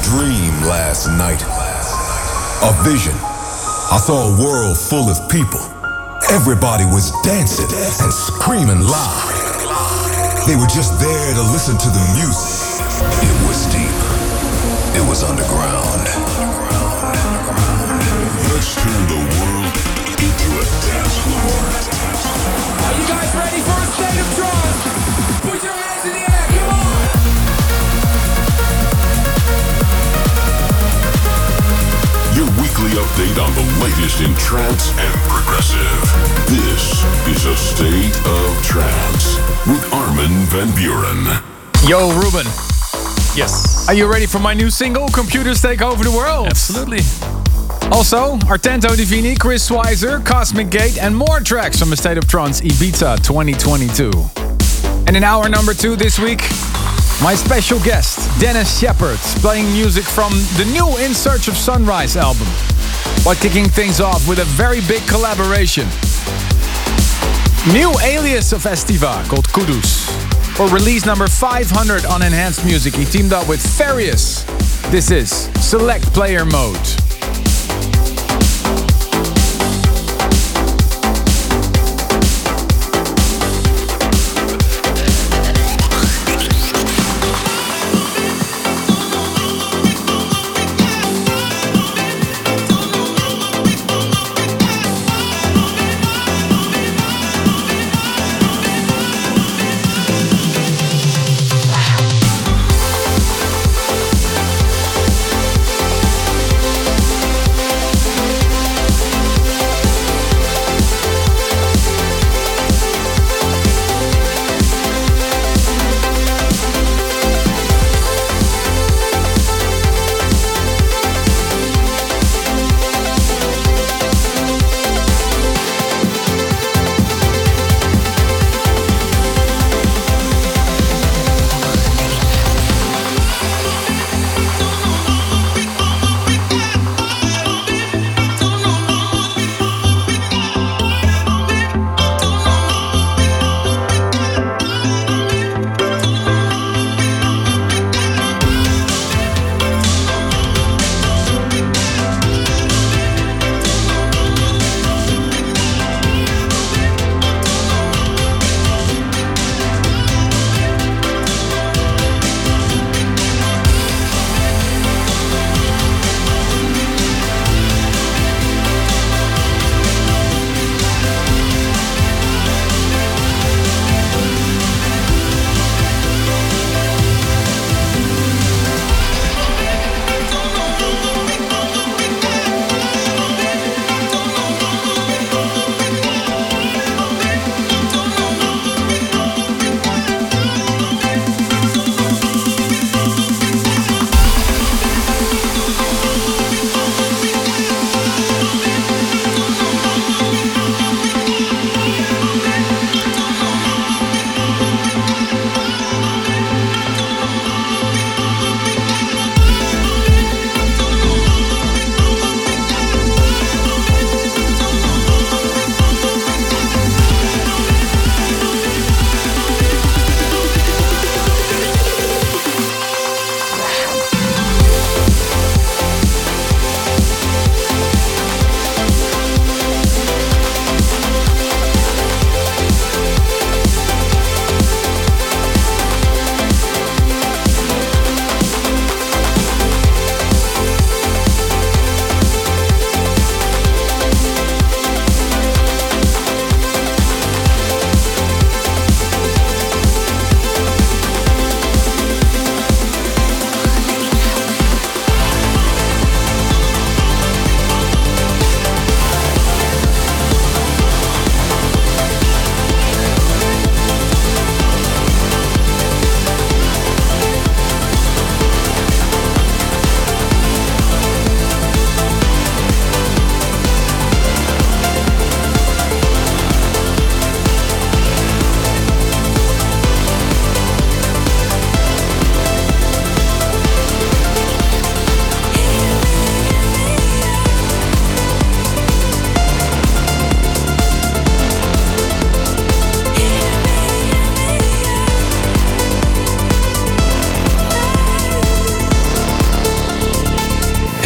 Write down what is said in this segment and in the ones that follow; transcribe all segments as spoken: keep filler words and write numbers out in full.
dream last night. A vision. I saw a world full of people. Everybody was dancing and screaming loud. They were just there to listen to the music. It was deep. It was underground. Let's turn the world into a dance floor. Are you guys ready for a state of trance? Put your hands in the air, come on! Your weekly update on the latest in trance and progressive. This is a State of Trance with Armin van Buuren. Yo, Ruben. Yes. Are you ready for my new single, Computers Take Over the World? Absolutely. Also, Artento Divini, Chris Schweizer, Cosmic Gate, and more tracks from A State of Trance Ibiza twenty twenty-two. And in hour number two this week, my special guest, Dennis Shepard, playing music from the new In Search of Sunrise album, while kicking things off with a very big collaboration. New alias of Estiva called Kudus. For release number five hundred on Enhanced Music, he teamed up with Farius. This is Select Player Mode.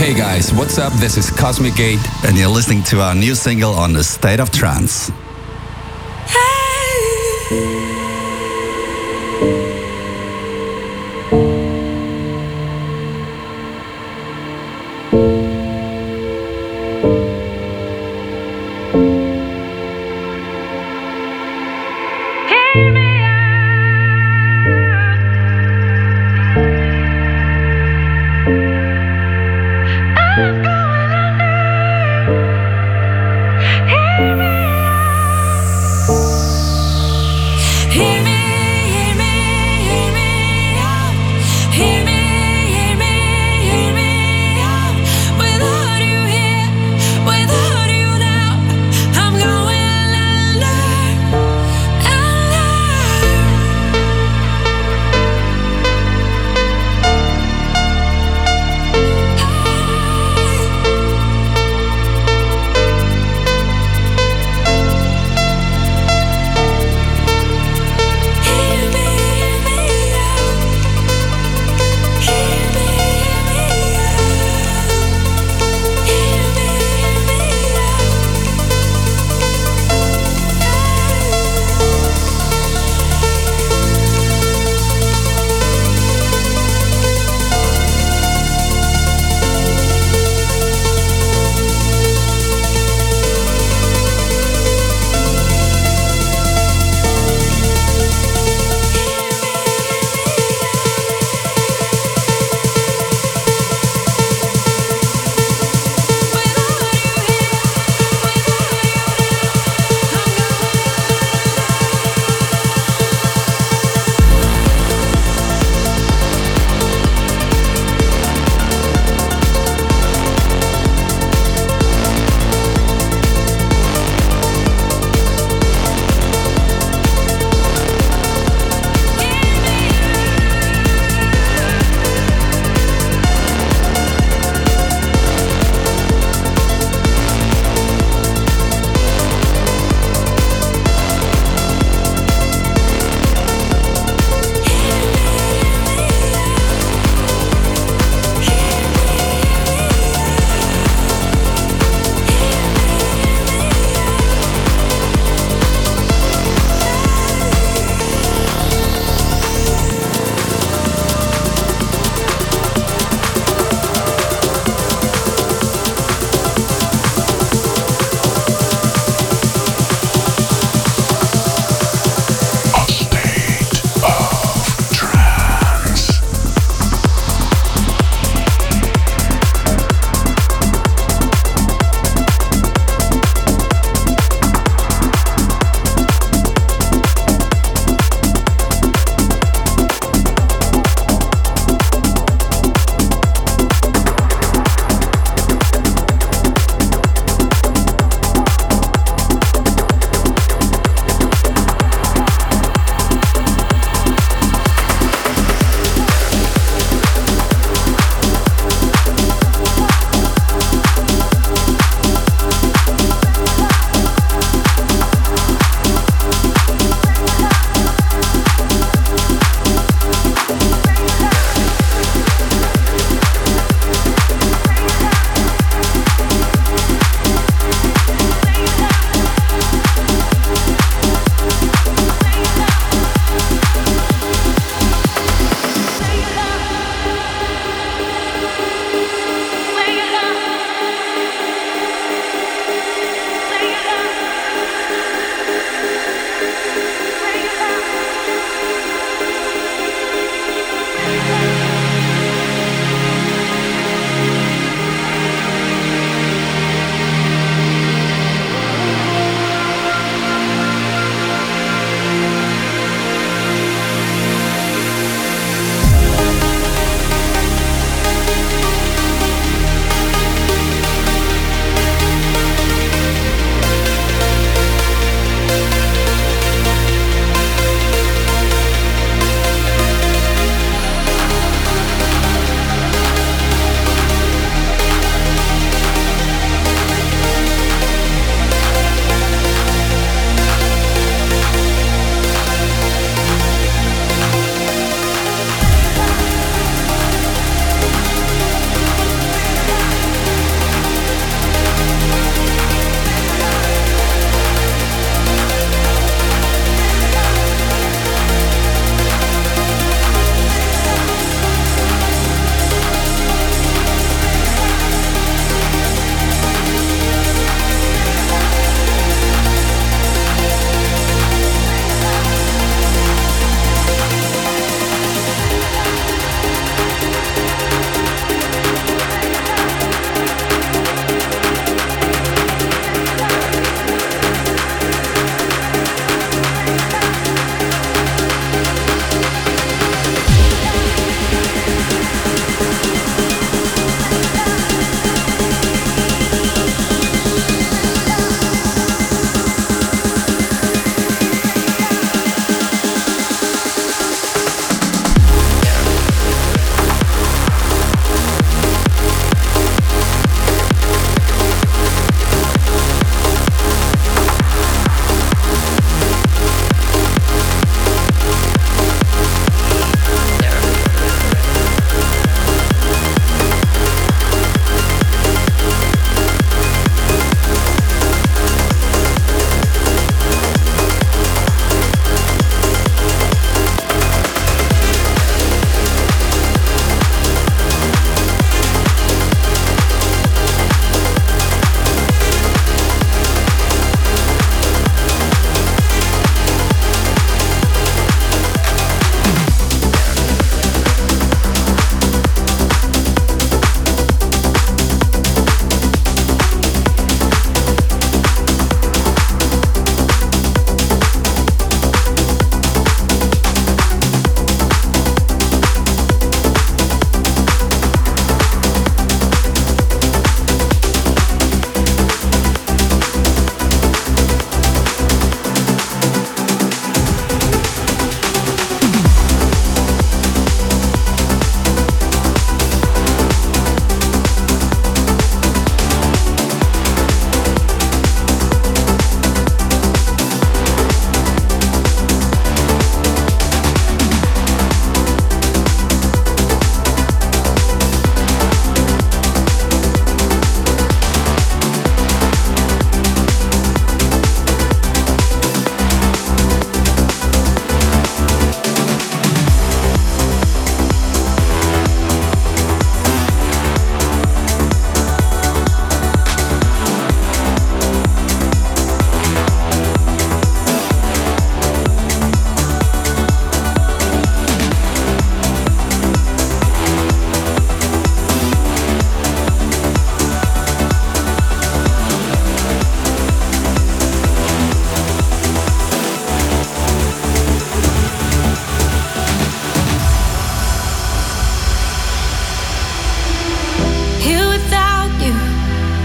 Hey guys, what's up? This is Cosmic Gate. And you're listening to our new single on the State of Trance.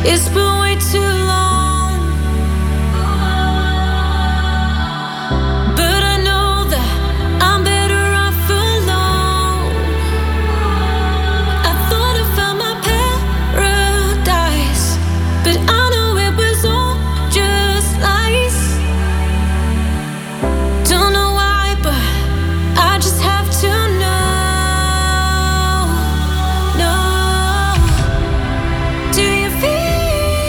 It's been way too long, but I know that I'm better off alone. I thought I found my paradise, but I know it was all just lies. Don't know why, but I just have to know. No, do you feel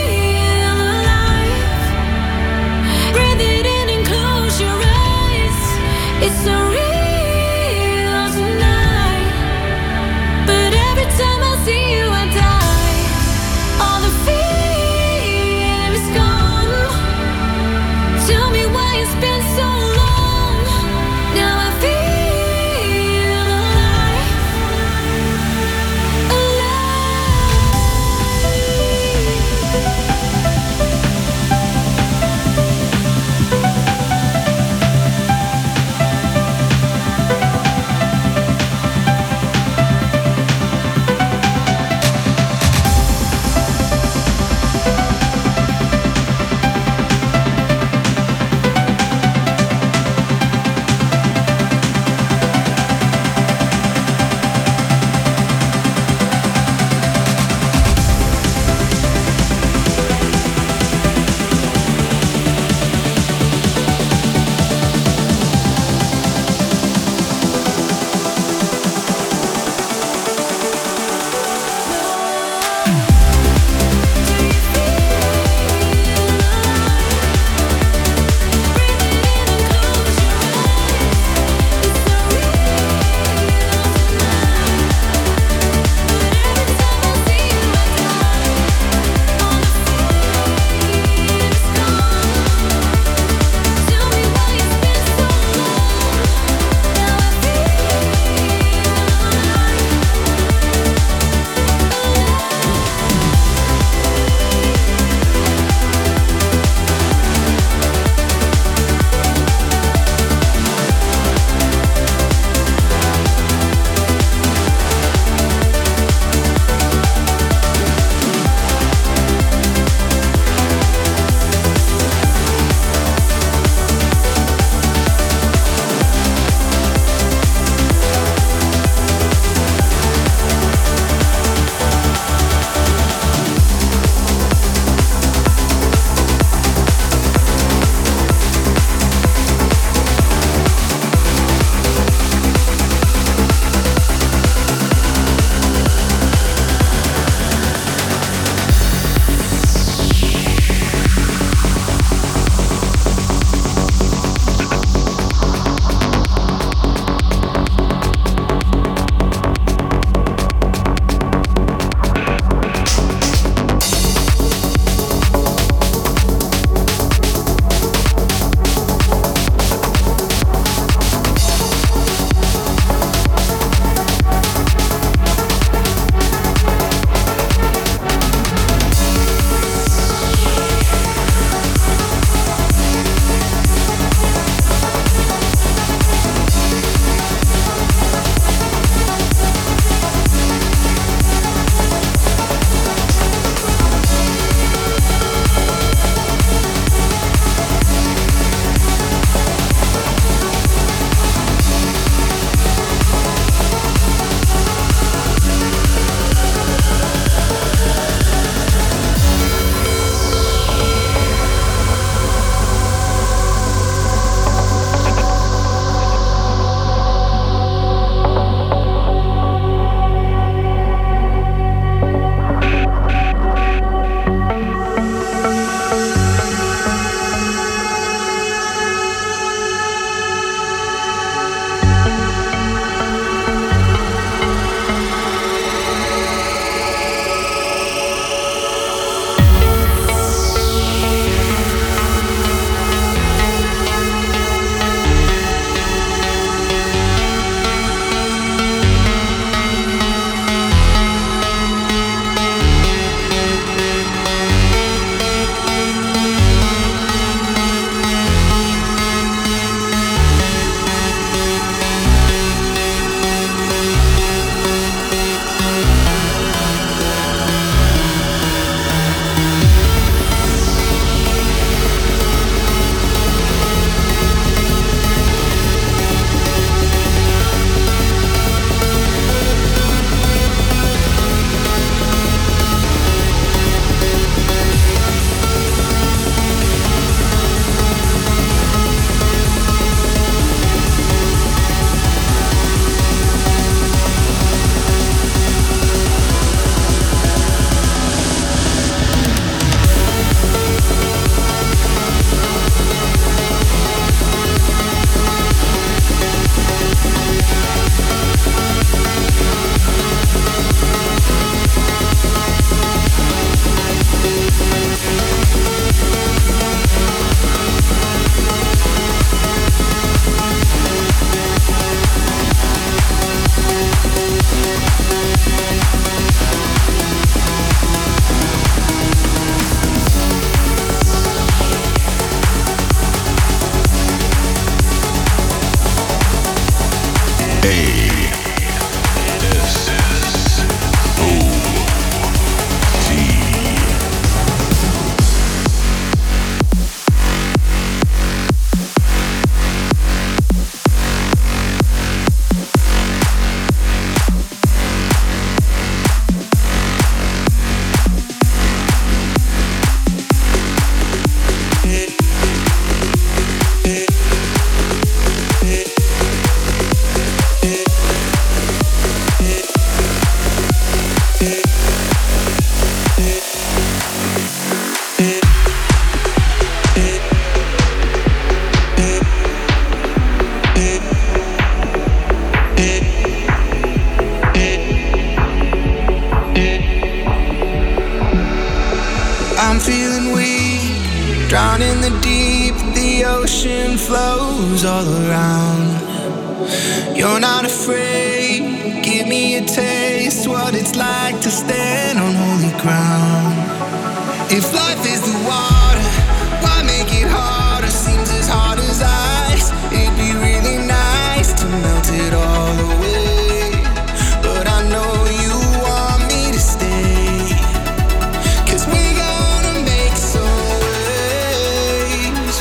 ocean flows all around. You're not afraid, give me a taste what it's like to stand on holy ground. If life is the water, why make it harder? Seems as hard as ice. It'd be really nice to melt it all away, but I know you want me to stay. 'Cause we're gonna make some waves,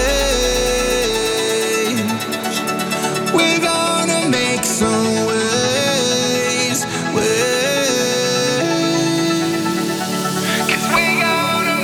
waves. We're gonna make some waves, waves. 'Cause we're gonna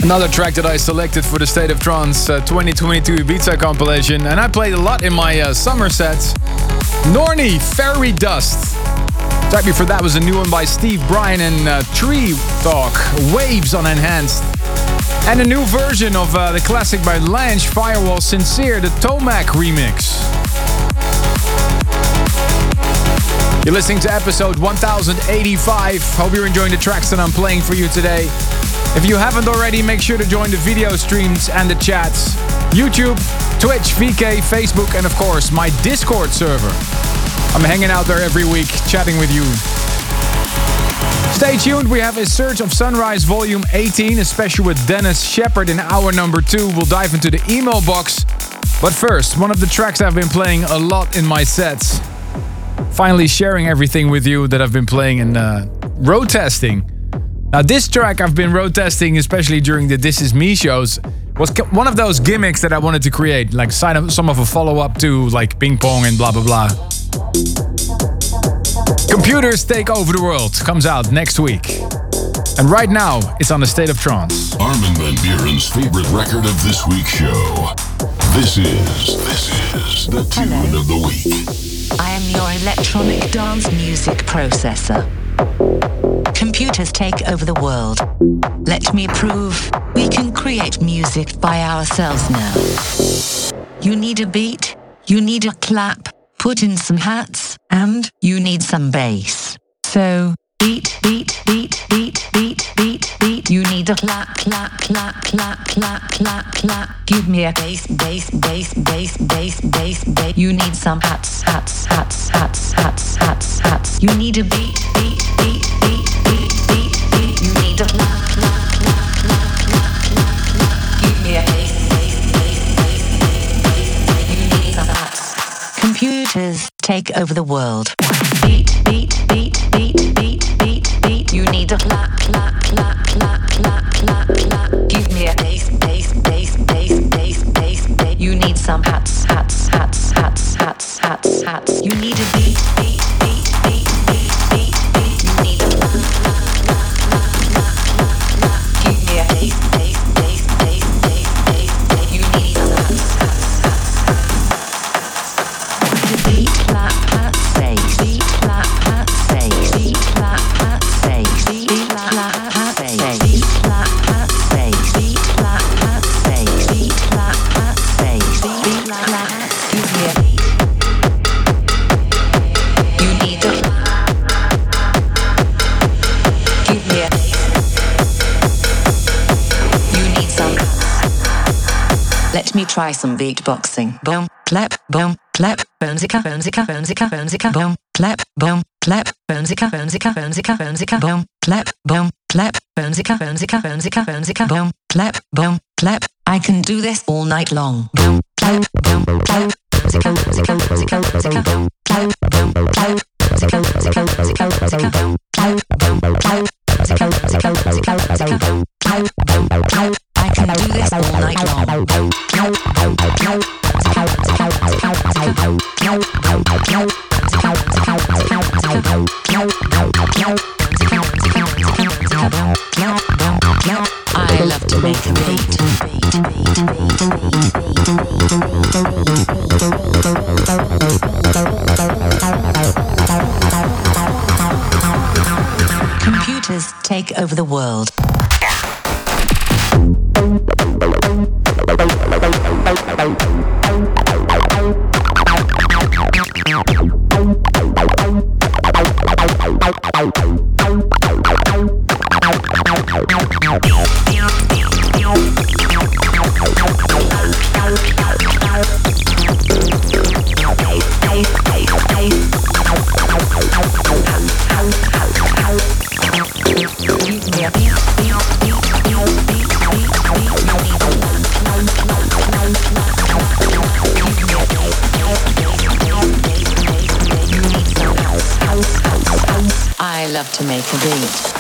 Another track that I selected for the State of Trance uh, twenty twenty-two Ibiza compilation, and I played a lot in my uh, summer sets. Norni, Fairy Dust. Track before that was a new one by Steve Bryan and uh, Tree Talk, Waves on Enhanced. And a new version of uh, the classic by Lange, Firewall Sincere, the Tomac remix. You're listening to episode one thousand eighty-five. Hope you're enjoying the tracks that I'm playing for you today. If you haven't already, make sure to join the video streams and the chats. YouTube, Twitch, V K, Facebook, and of course, my Discord server. I'm hanging out there every week, chatting with you. Stay tuned, we have a Search of Sunrise Volume eighteen, especially with Dennis Shepard in hour number two. We'll dive into the email box. But first, one of the tracks I've been playing a lot in my sets. Finally sharing everything with you that I've been playing and uh, road testing. Now this track I've been road testing, especially during the This Is Me shows, was one of those gimmicks that I wanted to create, like some of a follow-up to like Ping Pong and blah blah blah. Computers Take Over the World comes out next week. And right now, it's on the State of Trance. Armin van Buuren's favorite record of this week's show. This is, this is the tune Hello. Of the week. I am your electronic dance music processor. Computers take over the world. Let me prove we can create music by ourselves now. You need a beat, you need a clap, put in some hats, and you need some bass. So, beat, beat, beat, beat, beat, beat, beat. You need a clap, clap, clap, clap, clap, clap, clap. Give me a bass, bass, bass, bass, bass, bass, bass. You need some hats, hats, hats, hats, hats, hats, hats. You need a beat, beat, beat, beat, beat, beat, beat. You need a clap, clap, clap, clap, clap, clap, clap. Give me a bass, bass, bass, bass, bass, bass. You need some hats. Computers take over the world. Beat, beat, beat, beat, beat, beat, beat. You need a clap, clap, clap, clap, clap, clap, clap. Give me a bass, bass, bass, bass, bass, bass, bass. You need some hats, hats, hats, hats, hats, hats, hats. You need a beat, beat, beat, beat, beat, beat, beat. You need a clap, clap, clap, clap, clap, clap, clap. Give me a bass, bass, bass, bass, bass, bass, bass. You need some hats, hats, hats. Beat, clap, hat, say, beat, clap, hat, say, beat, clap, hat, say, beat, clap, hat, say, beat, clap, hat, say, beat, clap, hat, say, beat, clap, hat, say, beat, clap, hat. Give me a beat. You need a. Give me a. You need some. Let me try some beatboxing. Boom, clap, boom, clap, boomzika, boomzika, boomzika, boomzika, boom, clap, boom, clap, boomzika, boomzika, boomzika, boomzika, boom, clap, boom, clap, boomzika, boomzika, boomzika, boomzika, boom, clap, boom, clap. I can do this all night long. Boom, clap, boom, clap, boomzika, boomzika, boomzika, boomzika, boom, clap, boom, clap, boomzika, boomzika, boomzika, boomzika, boom, clap, boom, clap, boomzika, boomzika, boomzika, boomzika, boom, clap, boom, clap. I can do this all night long. I love to make a beat. Computers take over the world. I love to make a beat.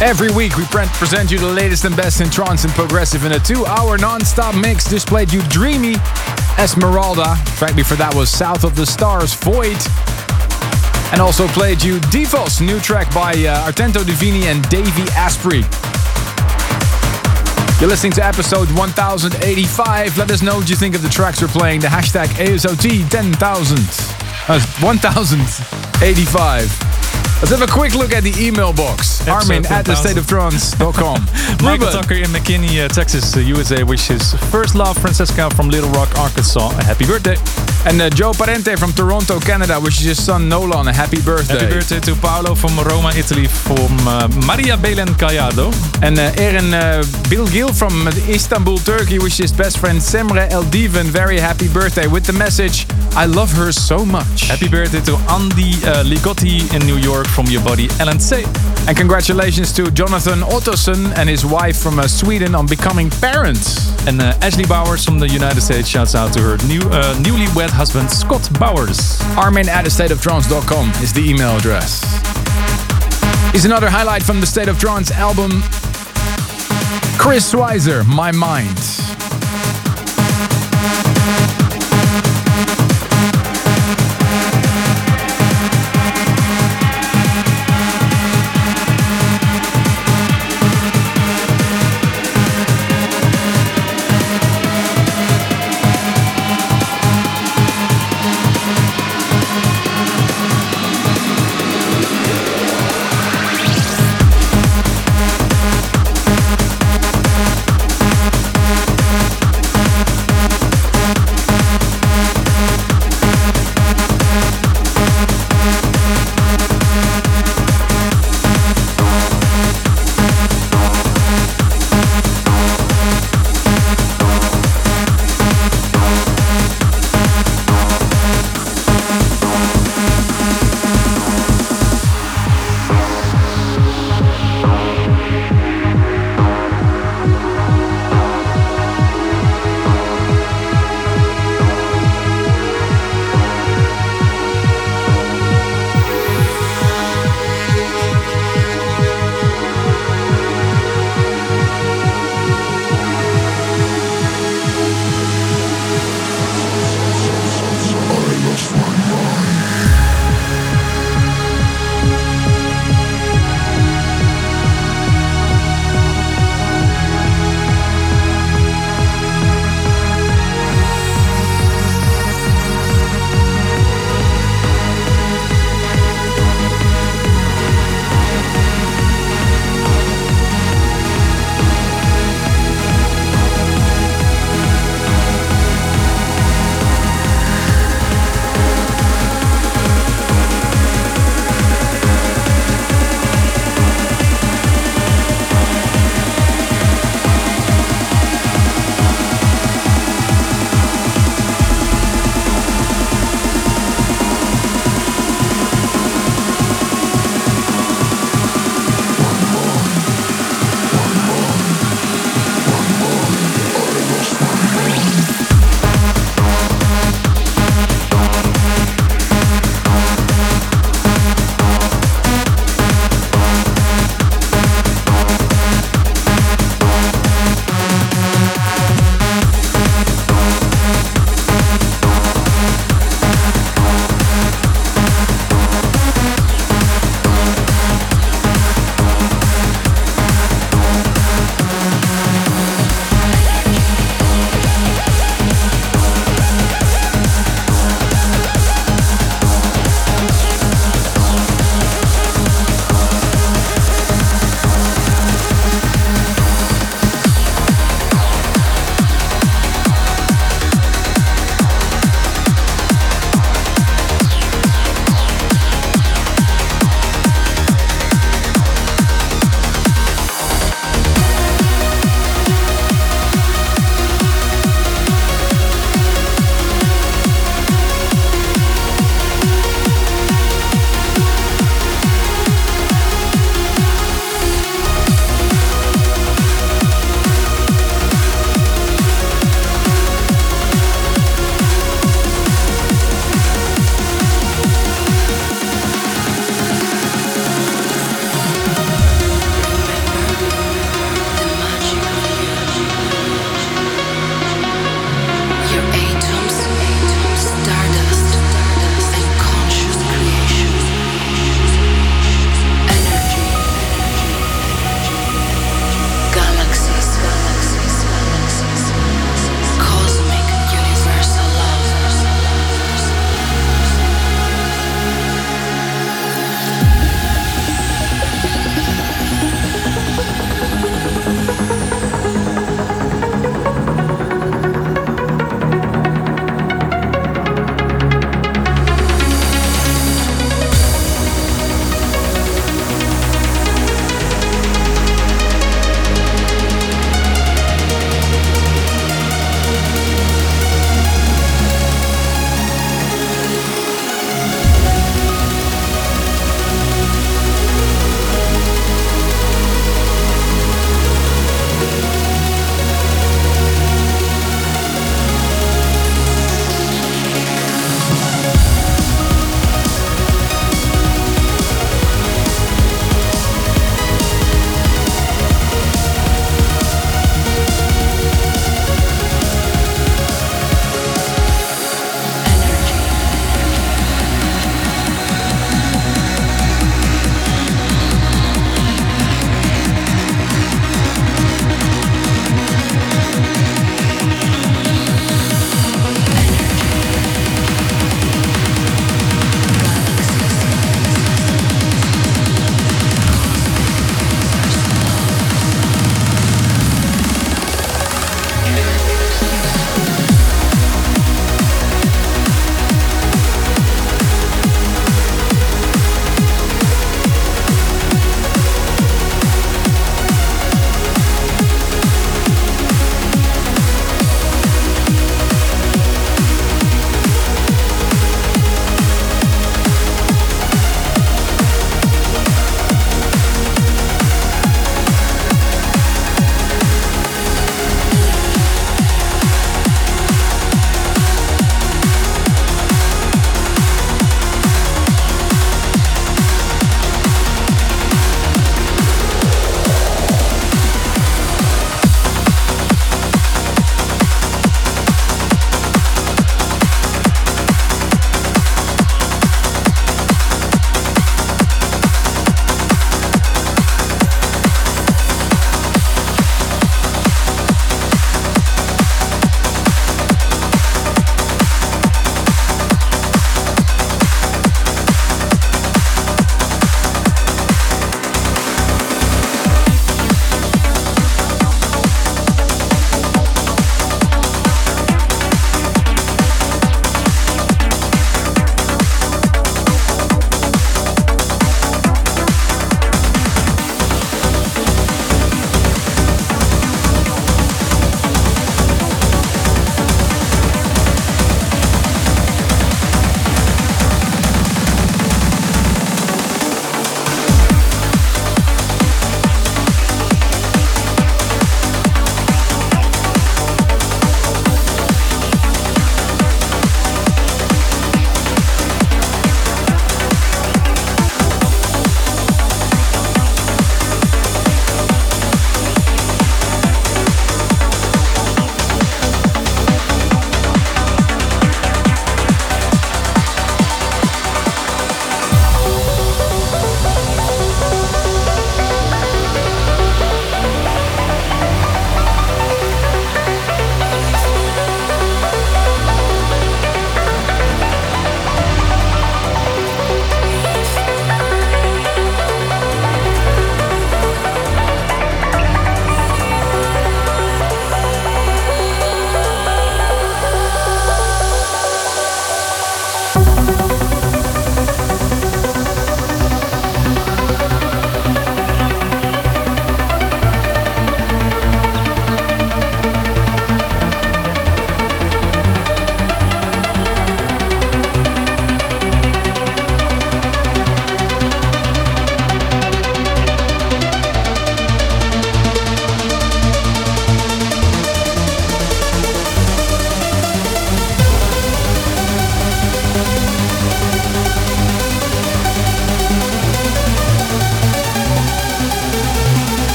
Every week we pre- present you the latest and best in trance and progressive in a two-hour non-stop mix. This played you Dreamy, Esmeralda. Track before that was South of the Stars, Void. And also played you Divos, new track by uh, Artento Divini and Davey Asprey. You're listening to episode one thousand eighty-five. Let us know what you think of the tracks we're playing. The hashtag A S O T ten thousand. Uh, one thousand eighty-five. Let's have a quick look at the email box. Armin at the state of trance dot com. Michael Tucker in McKinney, uh, Texas, uh, U S A wishes first love Francesca from Little Rock, Arkansas a happy birthday. And uh, Joe Parente from Toronto, Canada wishes his son Nolan a happy birthday. Happy birthday to Paolo from Roma, Italy, from uh, Maria Belen Gallardo. And uh, Erin uh, Bilgil from Istanbul, Turkey wishes his best friend Semre Eldiven very happy birthday with the message, I love her so much. Happy birthday to Andy uh, Ligotti in New York from your buddy Alan C. And congratulations to Jonathan Ottosson and his wife from uh, Sweden on becoming parents. And uh, Ashley Bowers from the United States shouts out to her new uh, newlywed husband Scott Bowers. Armin at the state of trance dot com is the email address. Here's another highlight from the State of Trance album. Chris Schweizer, My Mind.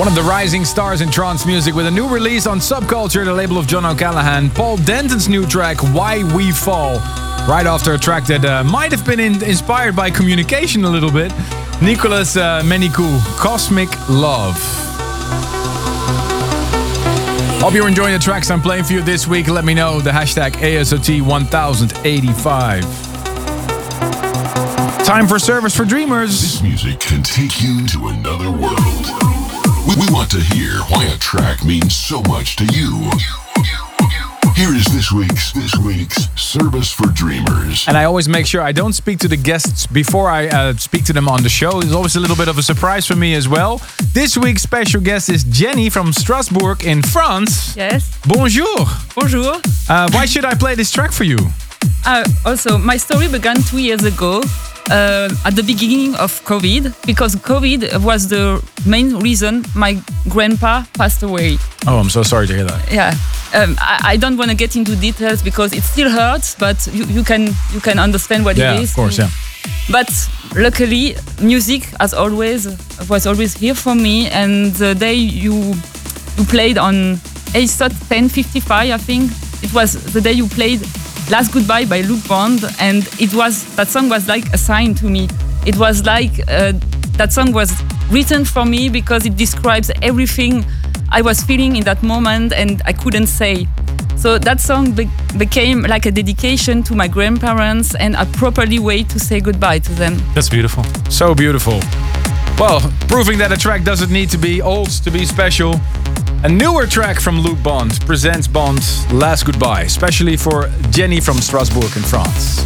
One of the rising stars in trance music with a new release on Subculture, the label of John O'Callaghan. Paul Denton's new track, Why We Fall. Right after a track that uh, might have been in- inspired by Communication a little bit. Nicolas uh, Menikou, Cosmic Love. Hope you're enjoying the tracks I'm playing for you this week. Let me know. The hashtag A S O T one thousand eighty-five. Time for Service for Dreamers. This music can take you to another world. We, we want to hear why a track means so much to you. Here is this week's this week's Service for Dreamers. And I always make sure I don't speak to the guests before I uh, speak to them on the show. It's always a little bit of a surprise for me as well. This week's special guest is Jenny from Strasbourg in France. Yes. Bonjour. Bonjour. Uh, why should I play this track for you? Uh, also, my story began two years ago. Uh, at the beginning of COVID, because COVID was the main reason my grandpa passed away. Oh, I'm so sorry to hear that. Yeah, um, I, I don't want to get into details because it still hurts, but you, you can you can understand what yeah, it is. Yeah, of course, yeah. But luckily, music, as always, was always here for me. And the day you you played on A S O T ten fifty-five, I think it was the day you played Last Goodbye by Luke Bond, and it was that song was like a sign to me. It was like uh, that song was written for me because it describes everything I was feeling in that moment and I couldn't say. So that song be- became like a dedication to my grandparents and a properly way to say goodbye to them. That's beautiful. So beautiful. Well, proving that a track doesn't need to be old to be special. A newer track from Luke Bond presents Bond's Last Goodbye, especially for Jenny from Strasbourg in France.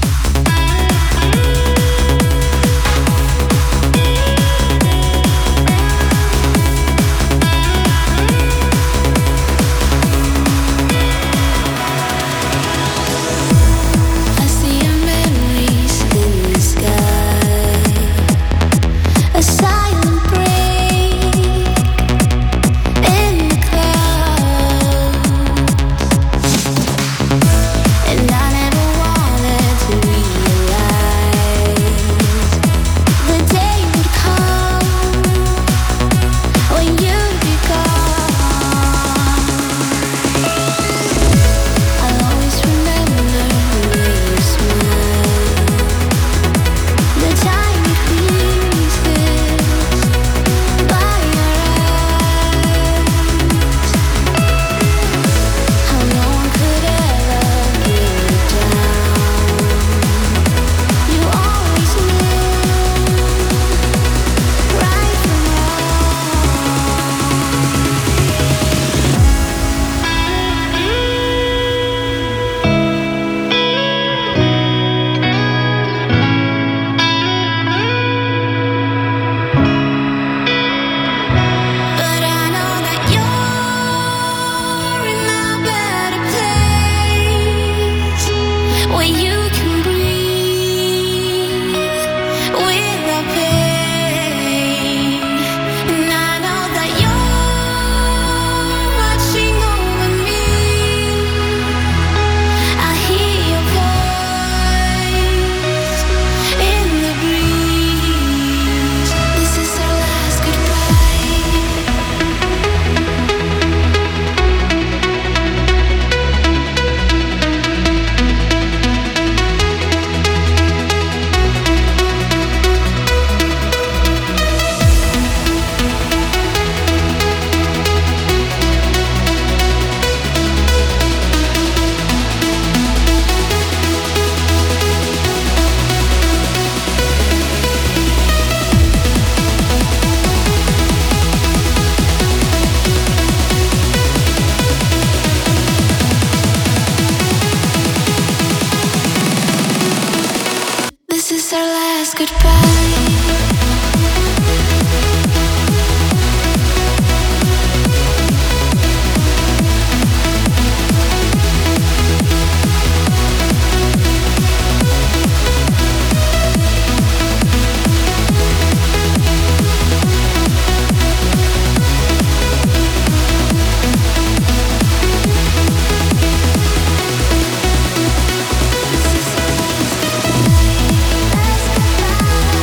Let's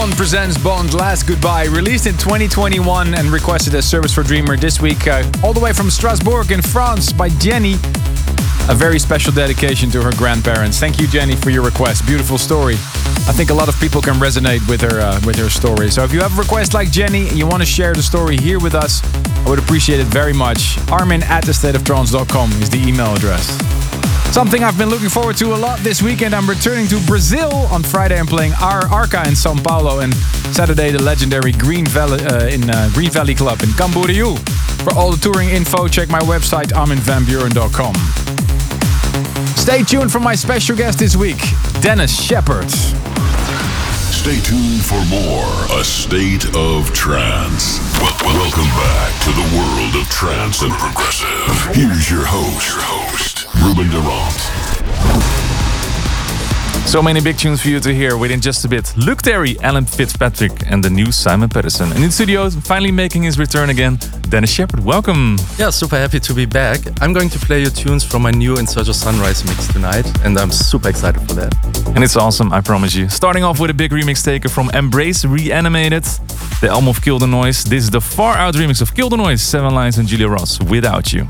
Bond presents Bond Last Goodbye, released in twenty twenty-one and requested as Service for Dreamer this week, uh, all the way from Strasbourg in France by Jenny. A very special dedication to her grandparents. Thank you, Jenny, for your request. Beautiful story. I think a lot of people can resonate with her uh, with her story. So if you have a request like Jenny and you want to share the story here with us, I would appreciate it very much. Armin at the state of trance dot com is the email address. Something I've been looking forward to a lot this weekend. I'm returning to Brazil. On Friday I'm playing Ar Arca in São Paulo, and Saturday the legendary Green Valley uh, in uh, Green Valley Club in Camboriú. For all the touring info, check my website armin van buuren dot com. Stay tuned for my special guest this week, Dennis Sheperd. Stay tuned for more A State of Trance. Well, welcome back to the world of trance and progressive. Here's your host, your host, Ruben Durant. So many big tunes for you to hear within just a bit. Luke Terry, Alan Fitzpatrick, and the new Simon Patterson. And in the studio, finally making his return again, Dennis Sheperd. Welcome. Yeah, super happy to be back. I'm going to play you tunes from my new In Search of Sunrise mix tonight, and I'm super excited for that. And it's awesome, I promise you. Starting off with a big remix taker from Embrace Reanimated, the album of Kill the Noise. This is the far out remix of Kill the Noise, Seven Lions and Julia Ross, Without You.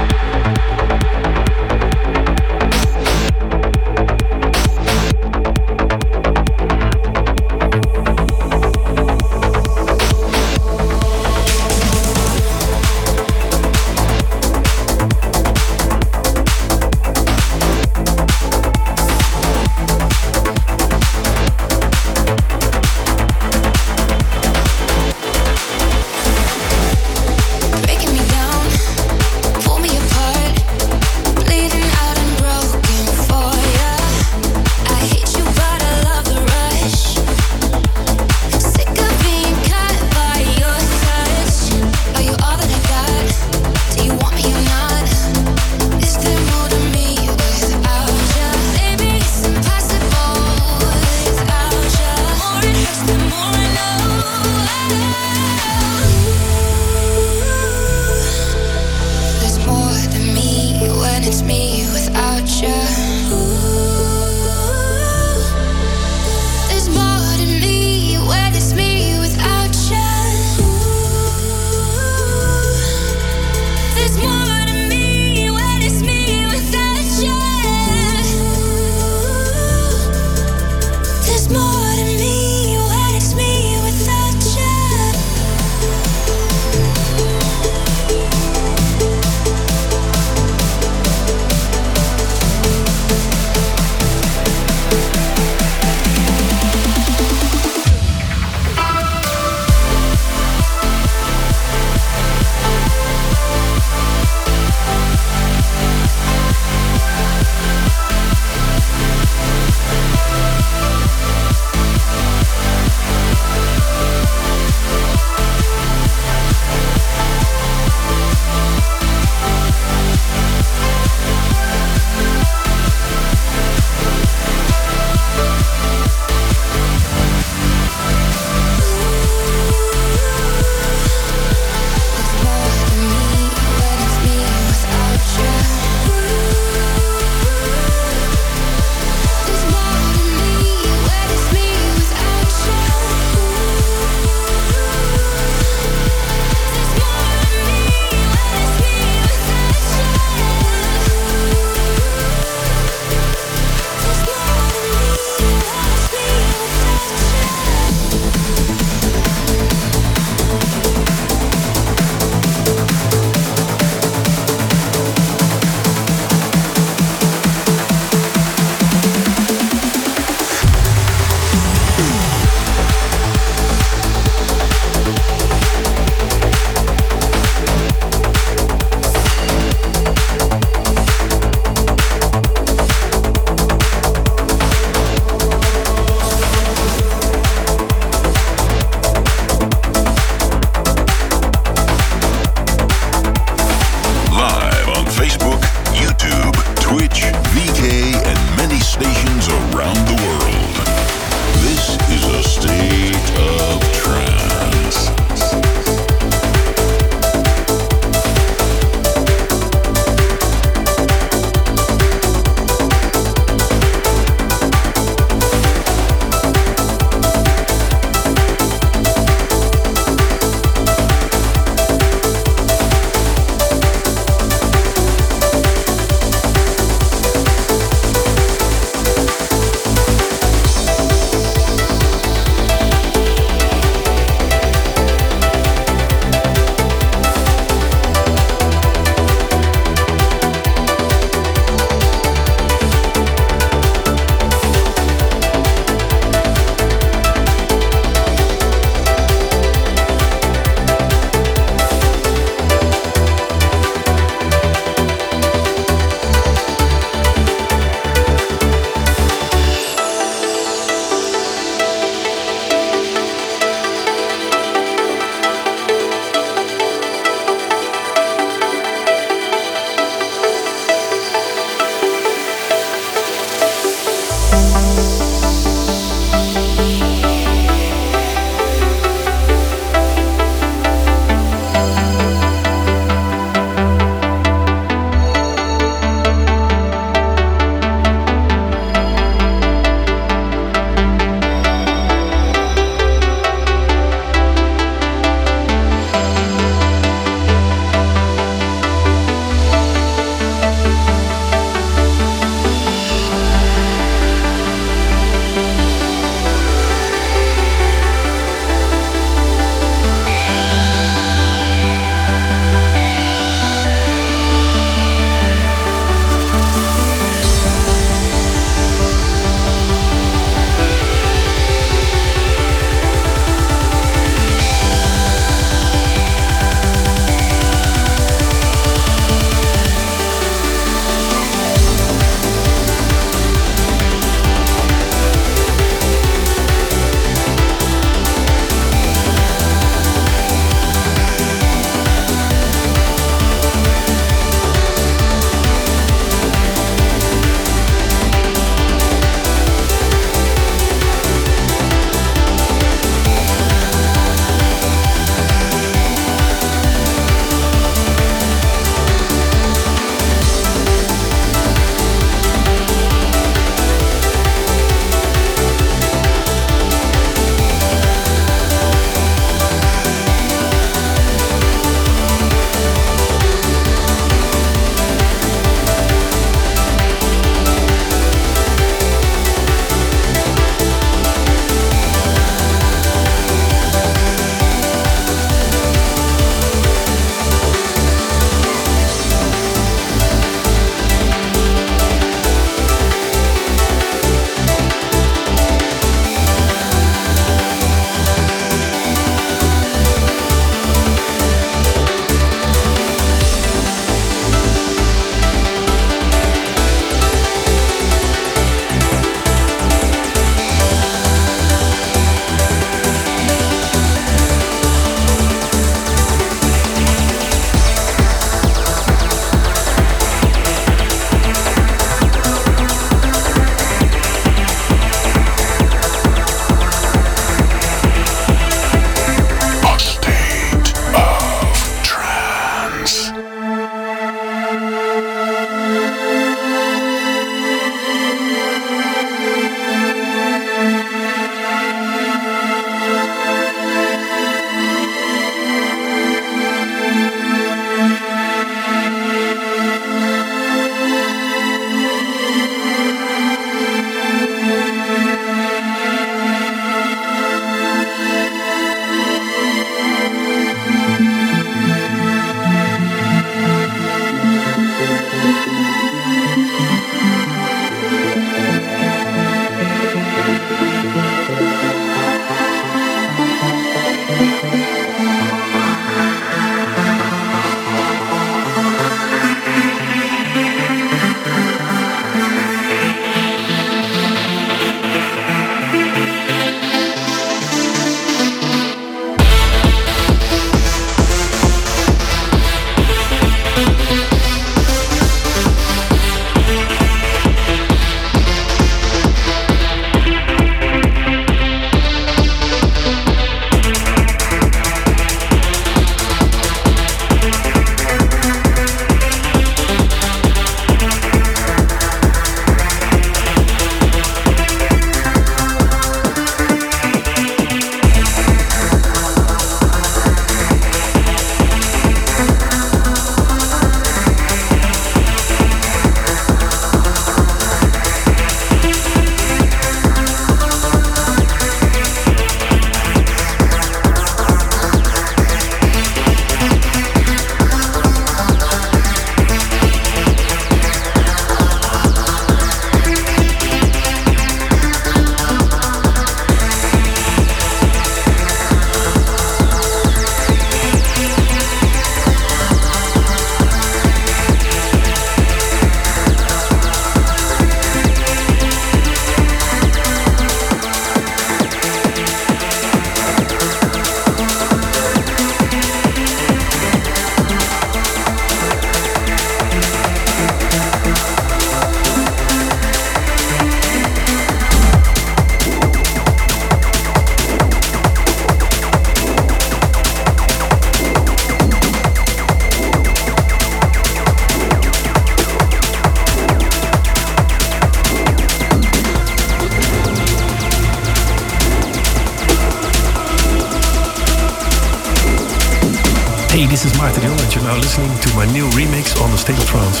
Hey, this is Maarten Jong and you're now listening to my new remix on the State of Trance.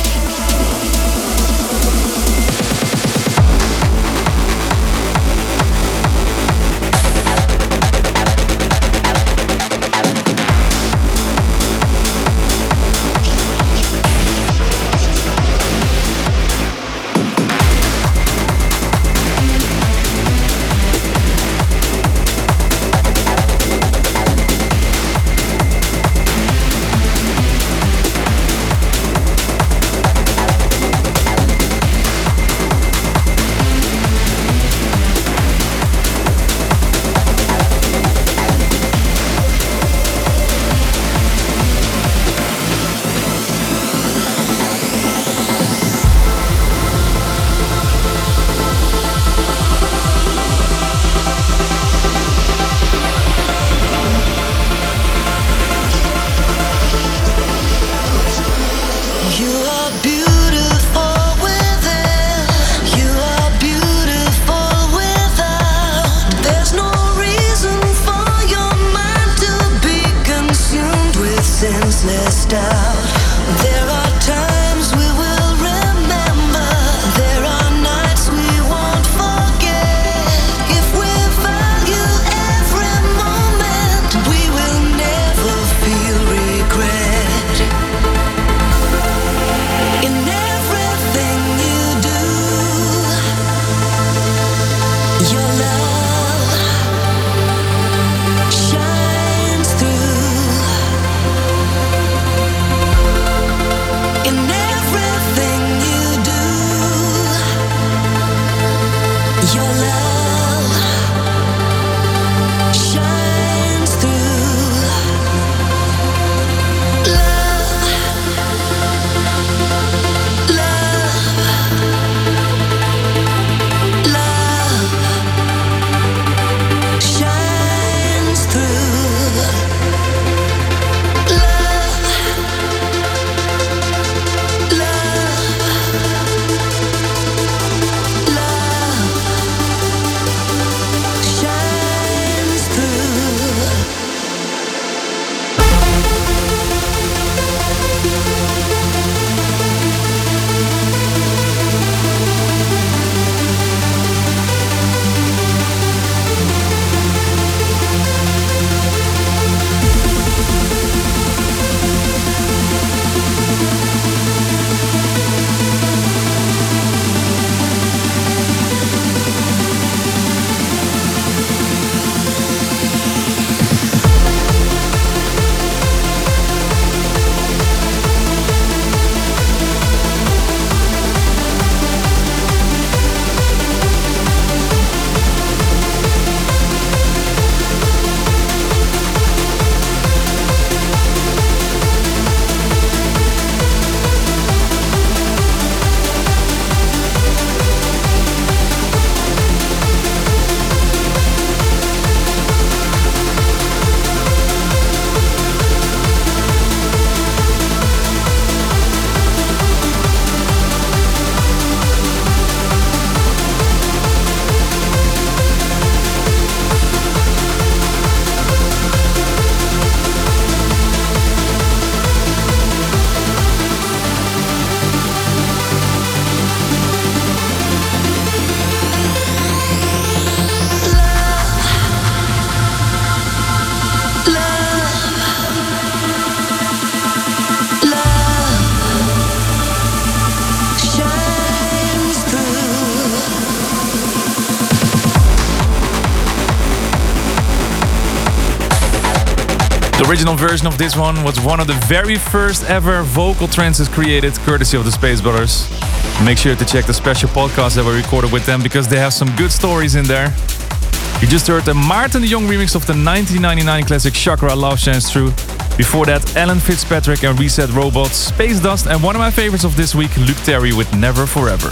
The original version of this one was one of the very first ever vocal trances created, courtesy of the Space Brothers. Make sure to check the special podcast that we recorded with them because they have some good stories in there. You just heard the Maarten de Jong remix of the nineteen ninety-nine classic Chakra Love Shines Through. Before that, Alan Fitzpatrick and Reset Robots, Space Dust, and one of my favorites of this week, Luke Terry with Never Forever.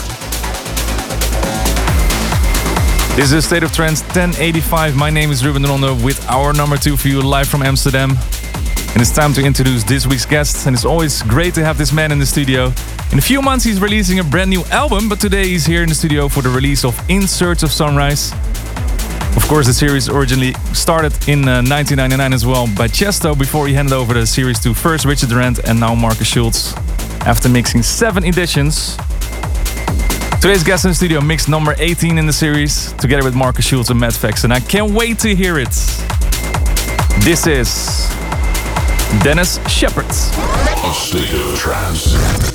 This is State of Trance ten eighty-five. My name is Ruben de Ronde with our number two for you live from Amsterdam. And it's time to introduce this week's guest. And it's always great to have this man in the studio. In a few months he's releasing a brand new album, but today he's here in the studio for the release of In Search of Sunrise. Of course, the series originally started in uh, nineteen ninety-nine as well by Chesto before he handed over the series to first Richard Durant and now Markus Schulz after mixing seven editions. Today's guest in the studio mixed number eighteen in the series together with Markus Schulz and Matt Fax, and I can't wait to hear it. This is Dennis Shepard. A State of Trance.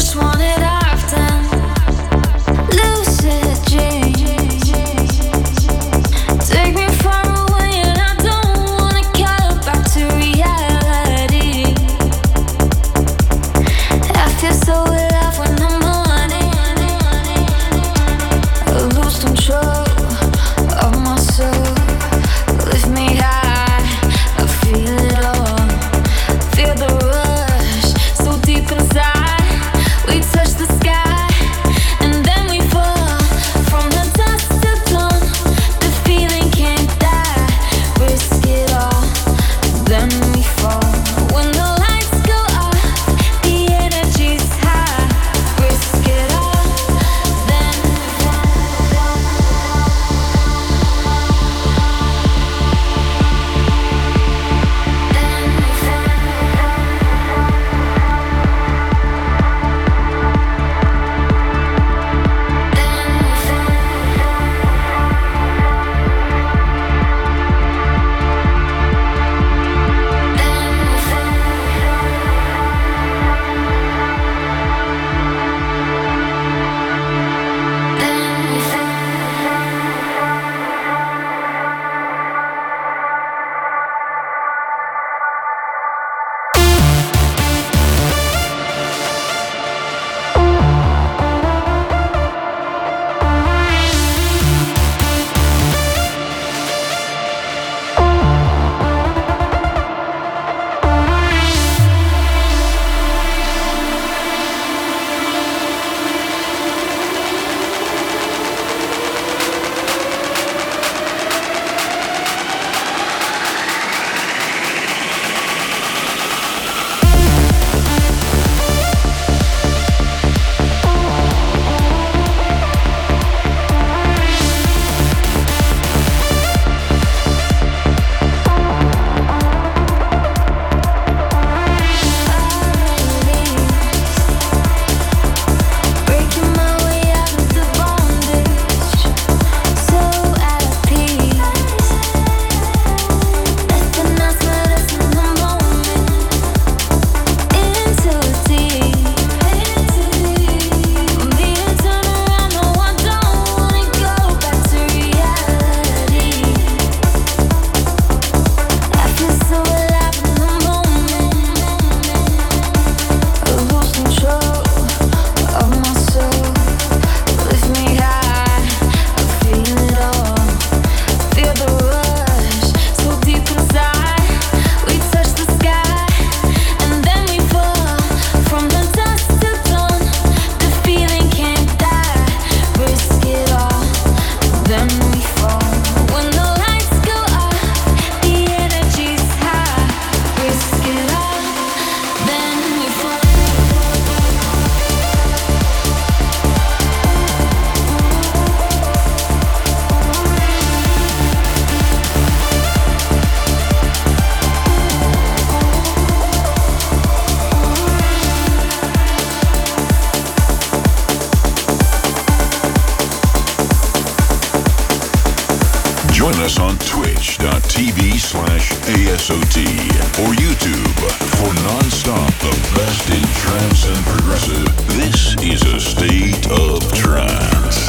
Join us on twitch.tv slash ASOT or YouTube for non-stop the best in trance and progressive. This is a state of trance.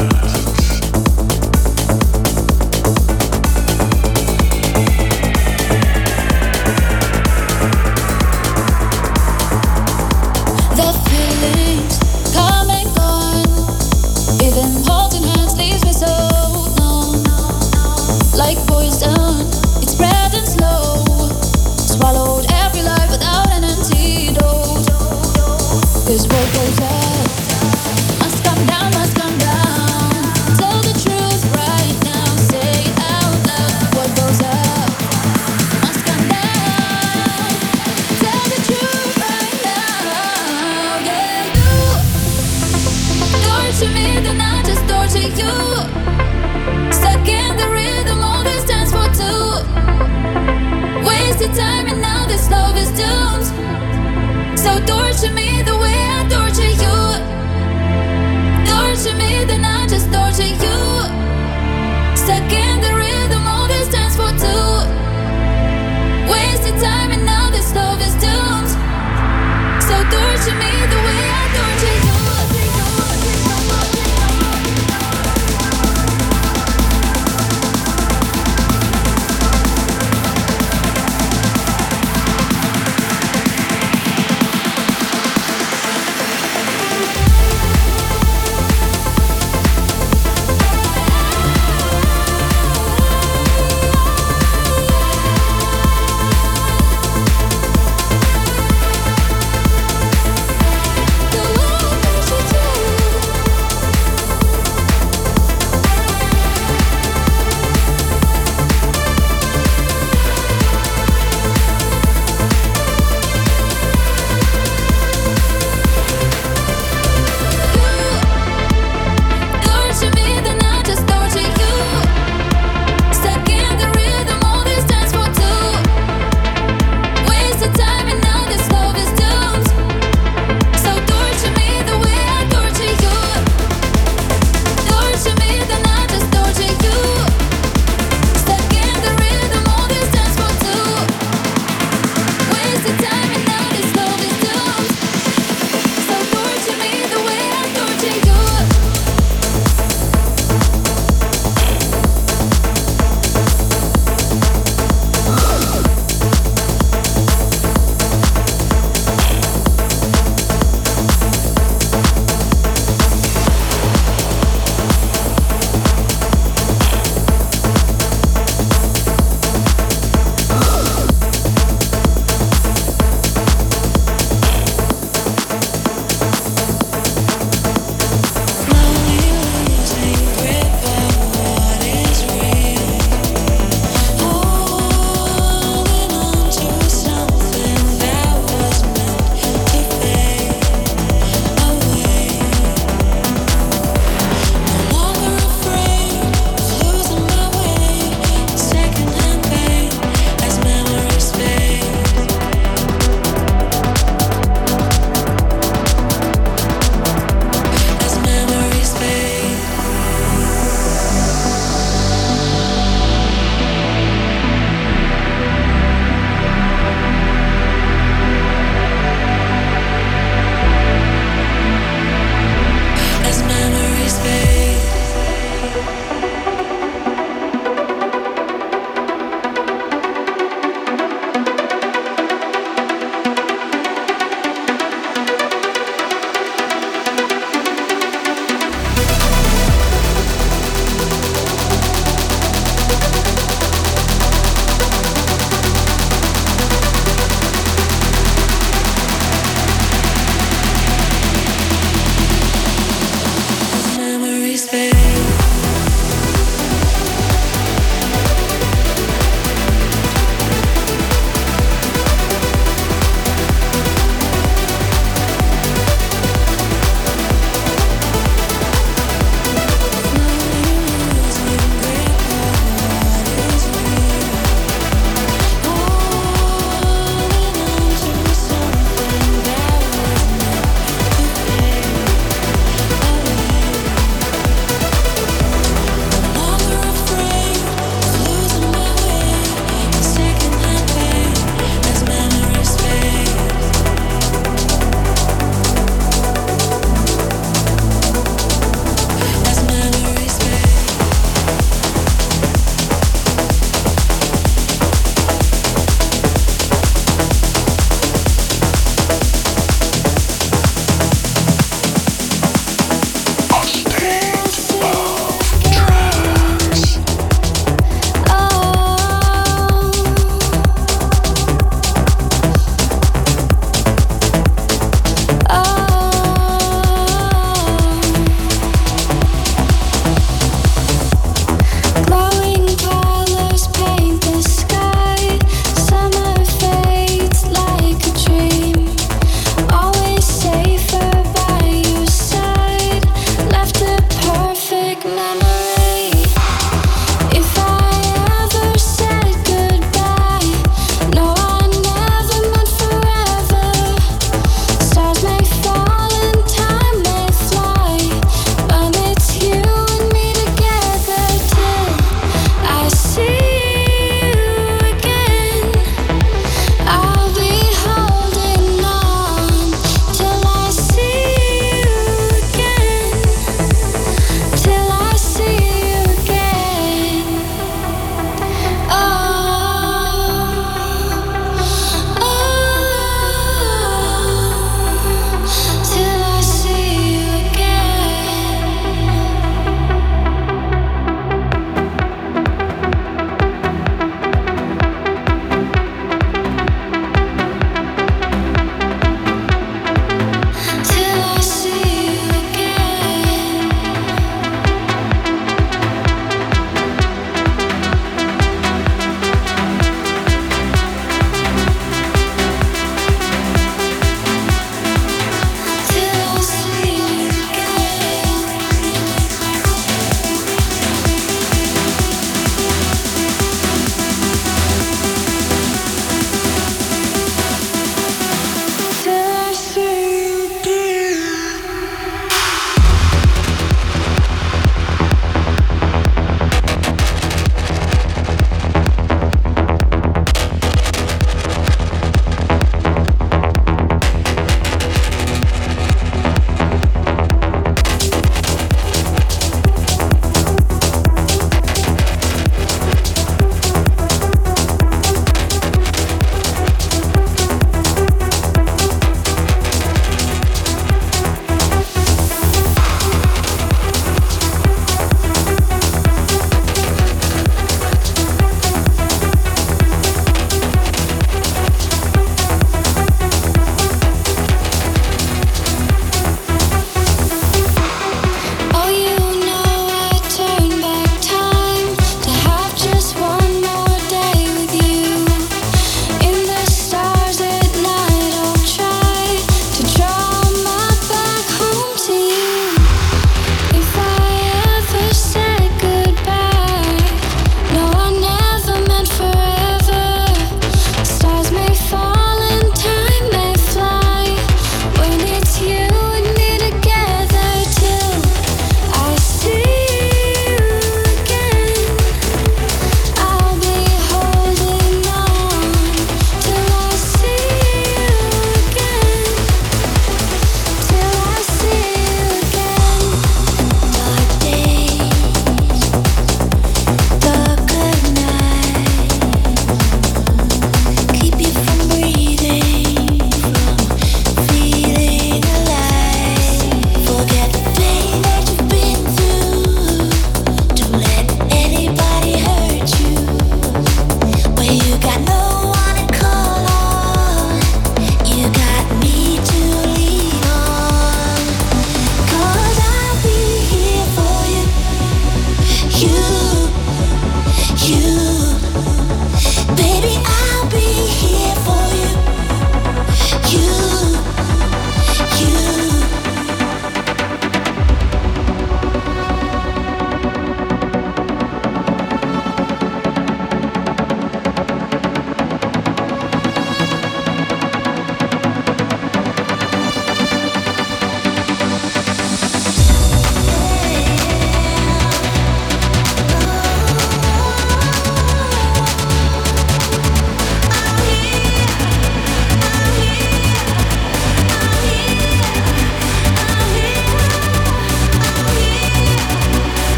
Time and now this love is doomed. So torture me the way I torture you.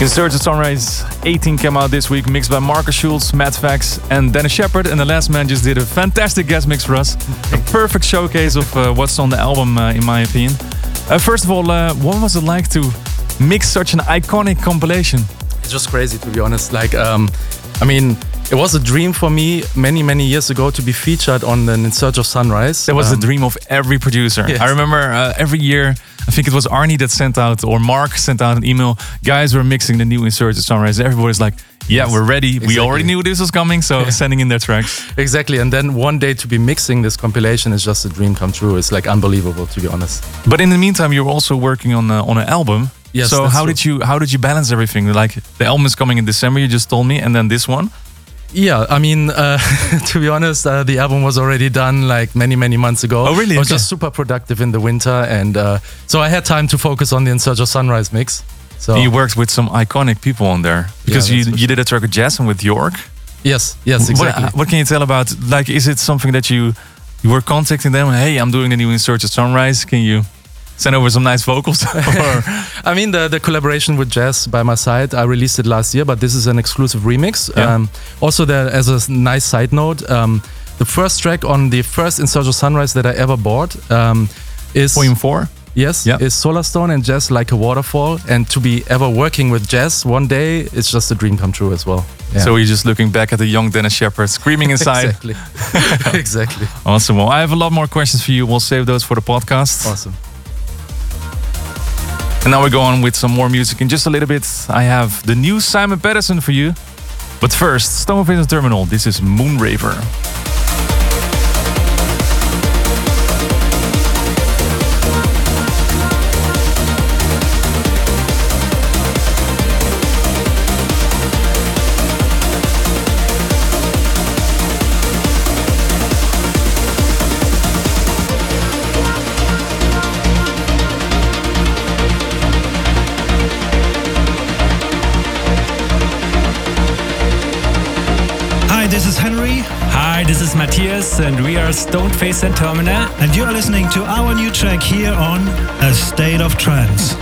In Search of Sunrise eighteen came out this week, mixed by Marcus Schulz, Matt Fax, and Dennis Shepard. And the last man just did a fantastic guest mix for us. A perfect showcase of uh, what's on the album, uh, in my opinion. Uh, first of all, uh, what was it like to mix such an iconic compilation? It's just crazy, to be honest. Like, um, I mean, it was a dream for me many, many years ago to be featured on the In Search of Sunrise. That was um, the dream of every producer. Yes. I remember uh, every year, I think it was Arnie that sent out, or Mark sent out an email, guys, we're mixing the new In Search of Sunrise. Everybody's like, yeah, yes, we're ready. Exactly. We already knew this was coming, so yeah. sending in their tracks. Exactly, and then one day to be mixing this compilation is just a dream come true. It's like unbelievable, to be honest. But in the meantime, you were also working on uh, on an album. Yes. So how true. did you how did you balance everything? Like the album is coming in December, you just told me, and then this one. Yeah, I mean, uh, to be honest, uh, the album was already done like many, many months ago. Oh, really? I was okay. just super productive in the winter, and uh, so I had time to focus on the In Search of Sunrise mix. So you worked with some iconic people on there because yeah, you you sure. did a track with Jasmine with York. Yes, yes, exactly. What, what can you tell about? Like, is it something that you you were contacting them? Hey, I'm doing the new In Search of Sunrise. Can you send over some nice vocals? Or? I mean, the, the collaboration with Jazz by my side, I released it last year, but this is an exclusive remix. Yeah. Um, also, there, as a nice side note, um, the first track on the first In Search of Sunrise that I ever bought um, is... Volume four? Yes, yeah. is Solarstone and Jazz Like a Waterfall. And to be ever working with Jazz one day, it's just a dream come true as well. Yeah. So you're just looking back at the young Dennis Shepard screaming inside. Exactly. Exactly. Awesome. Well, I have a lot more questions for you. We'll save those for the podcast. Awesome. And now we go on with some more music. In just a little bit, I have the new Simon Patterson for you. But first, Stone Vision Terminal. This is Moonraver. This is Henry. Hi, this is Matthias, and we are Stoned Face and Termina. And you are listening to our new track here on A State of Trance.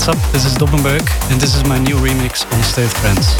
what's up? This is Dobbenberg, and this is my new remix on State of Trance.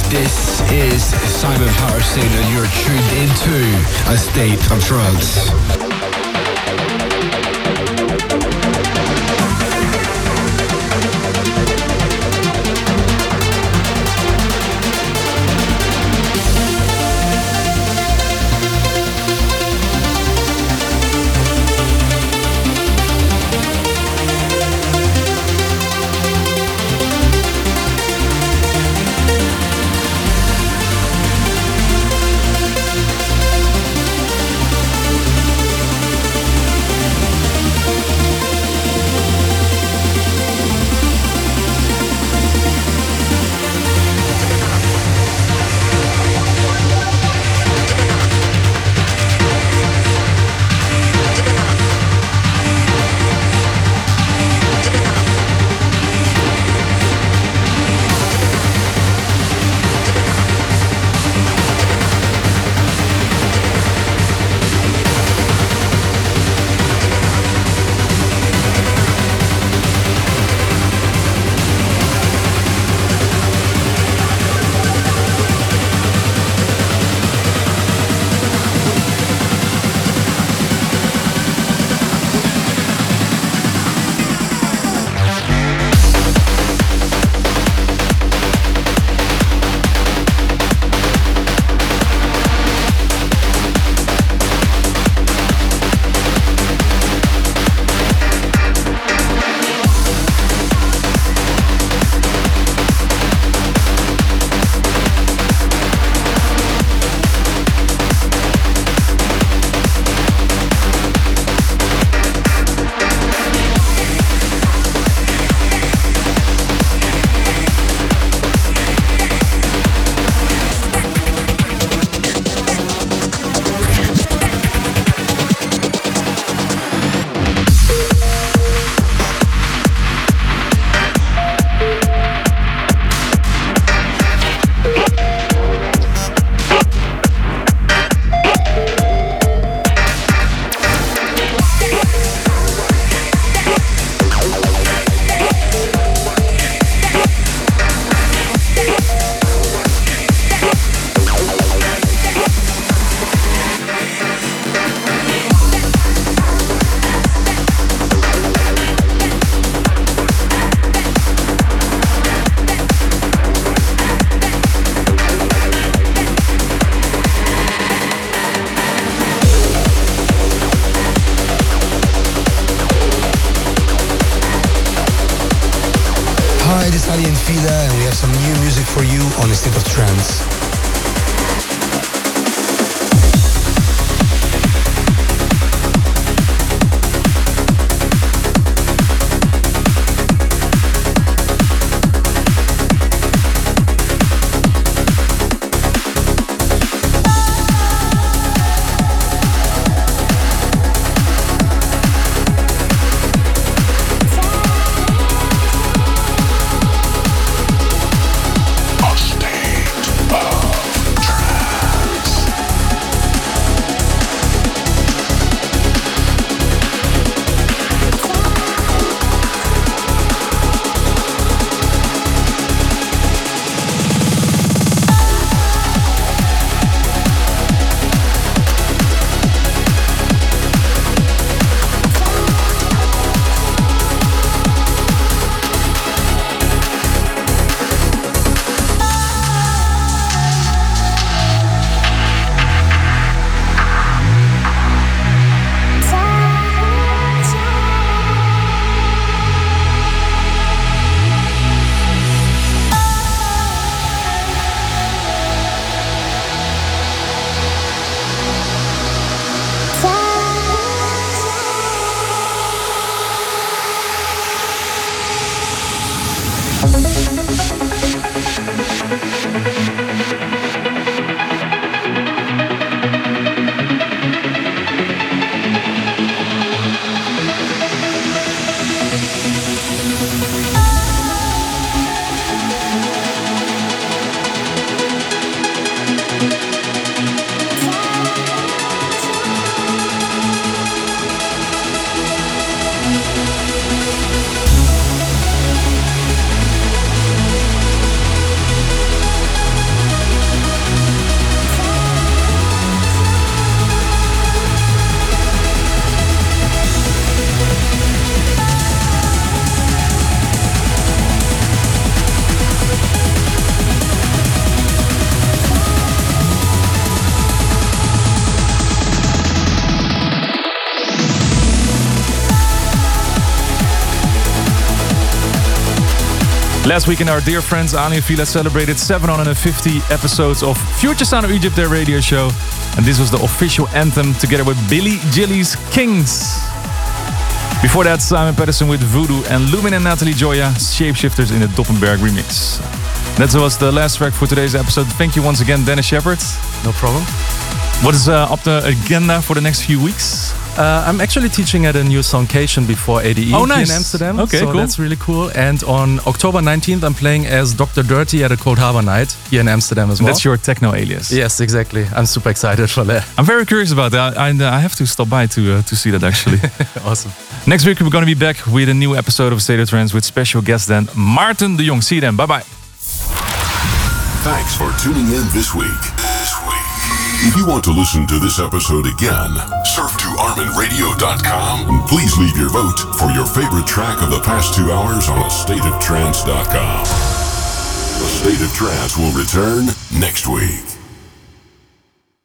This is Simon Patterson and you're tuned into A State of Trance. And we have some new music for you on A State of Trance. A State of Last weekend, our dear friends Ali and Fila celebrated seven hundred fifty episodes of Future Sound of Egypt, their radio show. And this was the official anthem together with Billy Gillies Kings. Before that, Simon Patterson with Voodoo and Lumin and Natalie Joya, Shapeshifters in the Doppenberg remix. That was the last track for today's episode. Thank you once again, Dennis Shepard. No problem. What is uh, up the agenda for the next few weeks? Uh, I'm actually teaching at a new songcation before A D E oh, nice. here in Amsterdam. Okay, so cool. That's really cool. And on October nineteenth, I'm playing as Doctor Dirty at a Cold Harbor night here in Amsterdam as well. That's your techno alias. Yes, exactly. I'm super excited for that. I'm very curious about that. I, I have to stop by to uh, to see that actually. Awesome. Next week we're going to be back with a new episode of State of Trance with special guest then Maarten de Jong. See you then. Bye bye. Thanks for tuning in this week. This week. If you want to listen to this episode again, surf to armin radio dot com and please leave your vote for your favorite track of the past two hours on a state of trance dot com. A State of Trance will return next week.